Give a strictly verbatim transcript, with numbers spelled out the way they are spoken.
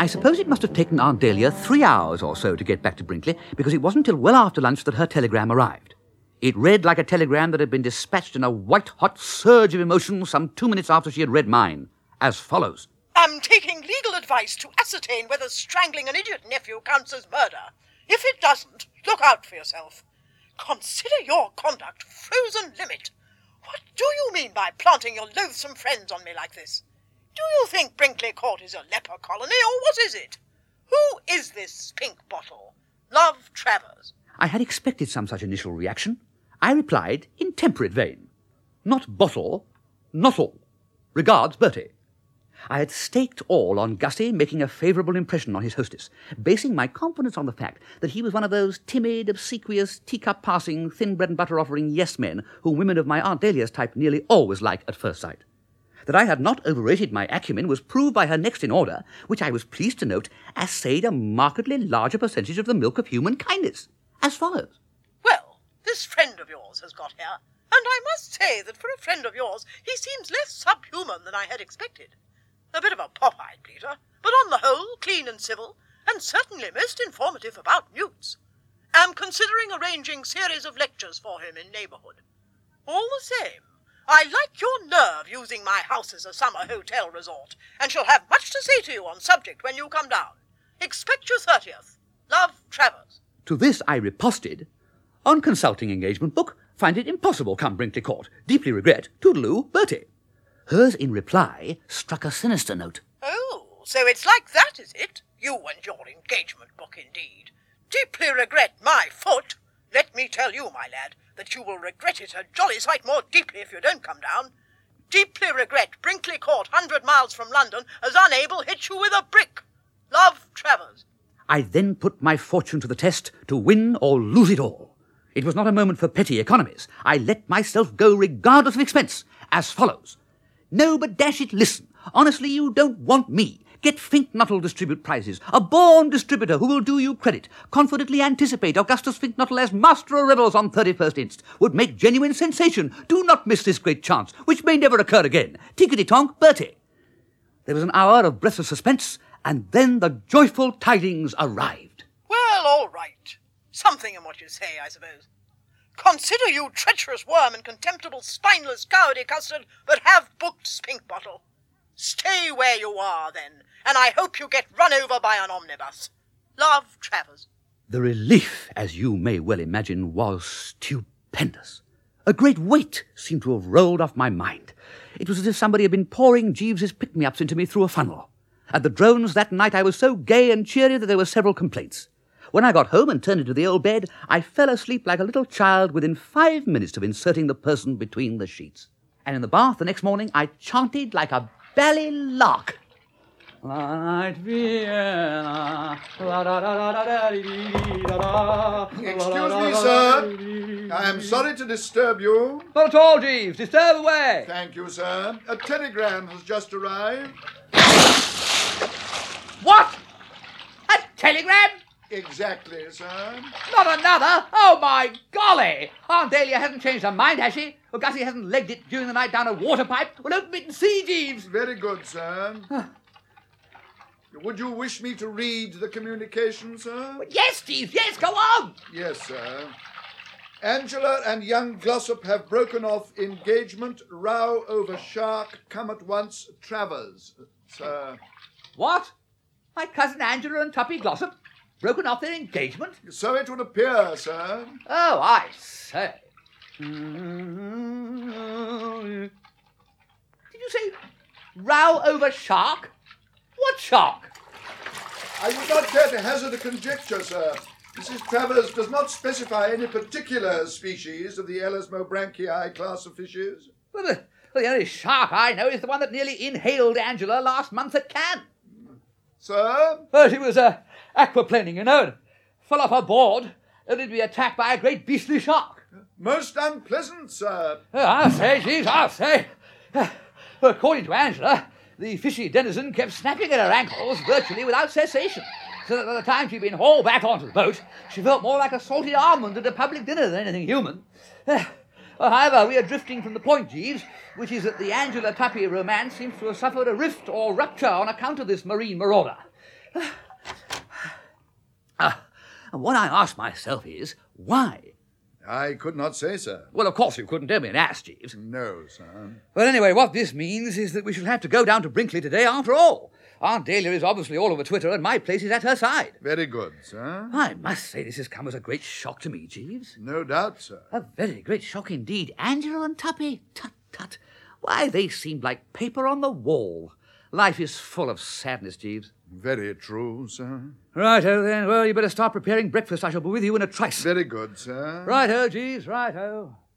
suppose it must have taken Aunt Dahlia three hours or so to get back to Brinkley, because it wasn't till well after lunch that her telegram arrived. It read like a telegram that had been dispatched in a white-hot surge of emotion some two minutes after she had read mine, as follows. I'm taking legal advice to ascertain whether strangling an idiot nephew counts as murder. If it doesn't, look out for yourself. Consider your conduct frozen limit. What do you mean by planting your loathsome friends on me like this? Do you think Brinkley Court is a leper colony, or what is it? Who is this pink bottle? Love Travers. I had expected some such initial reaction. I replied in temperate vein. Not bottle, not all. Regards, Bertie. I had staked all on Gussie making a favourable impression on his hostess, basing my confidence on the fact that he was one of those timid, obsequious, teacup-passing, thin bread-and-butter-offering yes-men whom women of my Aunt Dahlia's type nearly always like at first sight. That I had not overrated my acumen was proved by her next in order, which I was pleased to note assayed a markedly larger percentage of the milk of human kindness, as follows. Well, this friend of yours has got here, and I must say that for a friend of yours he seems less subhuman than I had expected. A bit of a pop-eyed bleater, but on the whole clean and civil, and certainly most informative about newts. Am considering arranging series of lectures for him in neighbourhood. All the same, I like your nerve using my house as a summer hotel resort, and shall have much to say to you on subject when you come down. Expect your thirtieth. Love, Travers. To this I riposted, on consulting engagement book, find it impossible come Brinkley Court. Deeply regret, toodaloo, Bertie. Hers in reply struck a sinister note. Oh, so it's like that, is it? You and your engagement book, indeed. Deeply regret my foot. Let me tell you, my lad, that you will regret it a jolly sight more deeply if you don't come down. Deeply regret Brinkley Court, hundred miles from London, as unable hit you with a brick. Love, Travers. I then put my fortune to the test to win or lose it all. It was not a moment for petty economies. I let myself go regardless of expense, as follows. No, but dash it, listen. Honestly, you don't want me. Get Finknuttle distribute prizes. A born distributor who will do you credit. Confidently anticipate Augustus Finknuttle as Master of Revels on thirty-first Inst. Would make genuine sensation. Do not miss this great chance, which may never occur again. Tickety-tonk, Bertie. There was an hour of breathless suspense, and then the joyful tidings arrived. Well, all right. Something in what you say, I suppose. Consider you treacherous worm and contemptible spineless cowardly custard that have booked Spink Bottle. Stay where you are, then, and I hope you get run over by an omnibus. Love, Travers. The relief, as you may well imagine, was stupendous. A great weight seemed to have rolled off my mind. It was as if somebody had been pouring Jeeves's pick-me-ups into me through a funnel. At the Drones that night I was so gay and cheery that there were several complaints. When I got home and turned into the old bed, I fell asleep like a little child within five minutes of inserting the person between the sheets. And in the bath the next morning, I chanted like a bally lark. Light Vienna. Excuse me, sir. I am sorry to disturb you. Not at all, Jeeves. Disturb away. Thank you, sir. A telegram has just arrived. What? A telegram? Exactly, sir. Not another? Oh, my golly! Aunt Dahlia hasn't changed her mind, has she? Or Gussie hasn't legged it during the night down a water pipe? Well, open it and see, Jeeves. Very good, sir. Would you wish me to read the communication, sir? Well, yes, Jeeves, yes, go on! Yes, sir. Angela and young Glossop have broken off engagement. Row over shark. Come at once. Travers, sir. What? My cousin Angela and Tuppy Glossop? Broken off their engagement? So it would appear, sir. Oh, I say. Did you say row over shark? What shark? I would not care to hazard a conjecture, sir. Missus Travers does not specify any particular species of the Elasmobranchii class of fishes. Well, the, well, the only shark I know is the one that nearly inhaled Angela last month at Cannes. Sir? Well, she was uh, aquaplaning, you know, and fell off her board, only to be attacked by a great beastly shark. Most unpleasant, sir. Oh, I'll say, Jeeves, I'll say. Uh, well, according to Angela, the fishy denizen kept snapping at her ankles virtually without cessation, so that by the time she'd been hauled back onto the boat, she felt more like a salty almond at a public dinner than anything human. Uh, well, however, we are drifting from the point, Jeeves, which is that the Angela Tuppy romance seems to have suffered a rift or rupture on account of this marine marauder. Ah, and what I ask myself is, why? I could not say, sir. Well, of course you couldn't tell me an ass, Jeeves. No, sir. Well, anyway, what this means is that we shall have to go down to Brinkley today after all. Aunt Dahlia is obviously all over Twitter, and my place is at her side. Very good, sir. I must say this has come as a great shock to me, Jeeves. No doubt, sir. A very great shock indeed. Angela and Tuppy, tut, tut. Why, they seemed like paper on the wall. Life is full of sadness, Jeeves. Very true, sir. Righto, then. Well, you better start preparing breakfast. I shall be with you in a trice. Very good, sir. Righto, Jeeves, righto.